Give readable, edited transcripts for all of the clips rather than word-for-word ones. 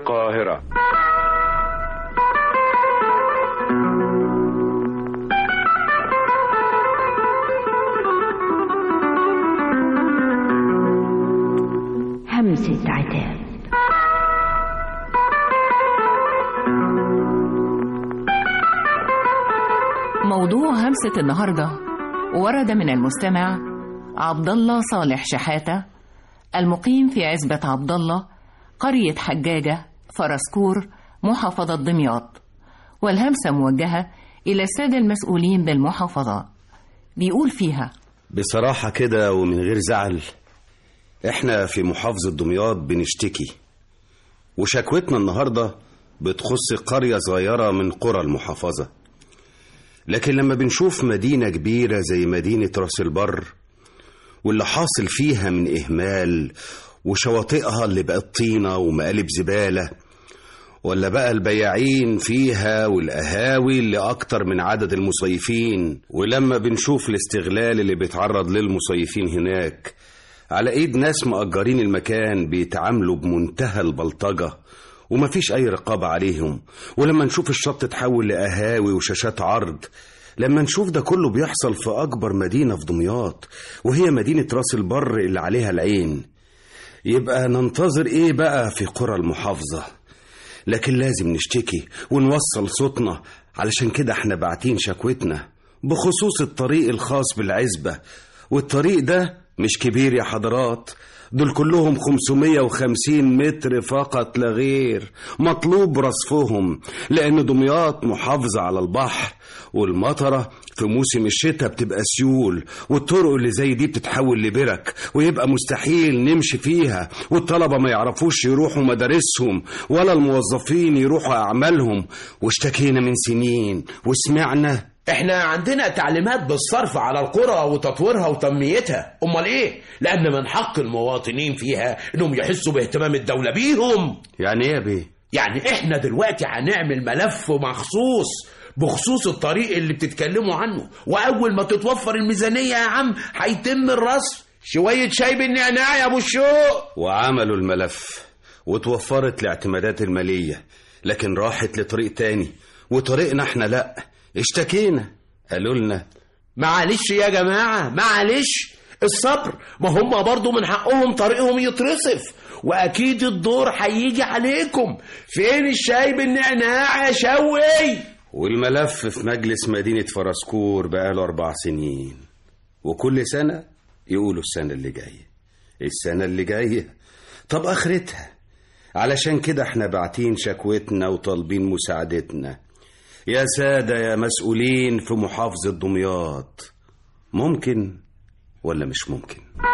القاهرة. همسة عتاب. موضوع همسة النهاردة ورد من المستمع عبد الله صالح شحاتة المقيم في عزبة عبد الله قرية حجاجة فرسكور محافظة دمياط، والهمسة موجهة إلى السادة المسؤولين بالمحافظة. بيقول فيها: بصراحة كده ومن غير زعل، احنا في محافظة دمياط بنشتكي، وشكوتنا النهاردة بتخص قرية صغيرة من قرى المحافظة. لكن لما بنشوف مدينة كبيرة زي مدينة راس البر واللي حاصل فيها من إهمال، وشواطئها اللي بقت طينة ومقالب زبالة، ولا بقى البياعين فيها والقهاوي اللي أكتر من عدد المصيفين، ولما بنشوف الاستغلال اللي بيتعرض للمصيفين هناك على ايد ناس مأجرين المكان بيتعاملوا بمنتهى البلطجة ومفيش اي رقابة عليهم، ولما نشوف الشط تحول لقهاوي وشاشات عرض، لما نشوف ده كله بيحصل في اكبر مدينة في دمياط وهي مدينة راس البر اللي عليها العين، يبقى ننتظر ايه بقى في قرى المحافظة؟ لكن لازم نشتكي ونوصل صوتنا، علشان كده احنا باعتين شكوتنا بخصوص الطريق الخاص بالعزبة. والطريق ده مش كبير يا حضرات، دول كلهم 550 متر فقط لا غير، مطلوب رصفهم، لأن دمياط محافظة على البحر، والمطرة في موسم الشتاء بتبقى سيول، والطرق اللي زي دي بتتحول لبرك ويبقى مستحيل نمشي فيها، والطلبة ما يعرفوش يروحوا مدارسهم ولا الموظفين يروحوا أعمالهم. واشتكينا من سنين وسمعنا. احنا عندنا تعليمات بالصرف على القرى وتطويرها وتنميتها، امال ايه؟ لان من حق المواطنين فيها انهم يحسوا باهتمام الدولة بيهم. يعني ايه يا بيه؟ يعني احنا دلوقتي هنعمل ملف مخصوص بخصوص الطريق اللي بتتكلموا عنه، واول ما تتوفر الميزانية يا عم هيتم الرصف. شوية شاي بالنعناع يا ابو الشوق. وعملوا الملف وتوفرت الاعتمادات المالية، لكن راحت لطريق تاني، وطريقنا احنا لا. اشتكينا، قالوا لنا معلش يا جماعة، معلش الصبر، ما هم برضو من حقهم طريقهم يترصف، واكيد الدور هيجي عليكم. فين الشاي بالنعناع يا شوي؟ والملف في مجلس مدينة فرسكور بقاله 4 سنين، وكل سنة يقولوا السنة اللي جاية، السنة اللي جاية. طب اخرتها؟ علشان كده احنا باعتين شكوتنا وطالبين مساعدتنا. يا سادة يا مسؤولين في محافظة دمياط، ممكن ولا مش ممكن؟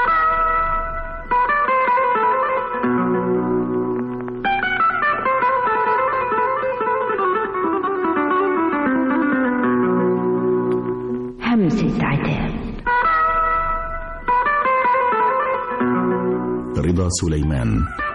همسة عتاب. رضا سليمان.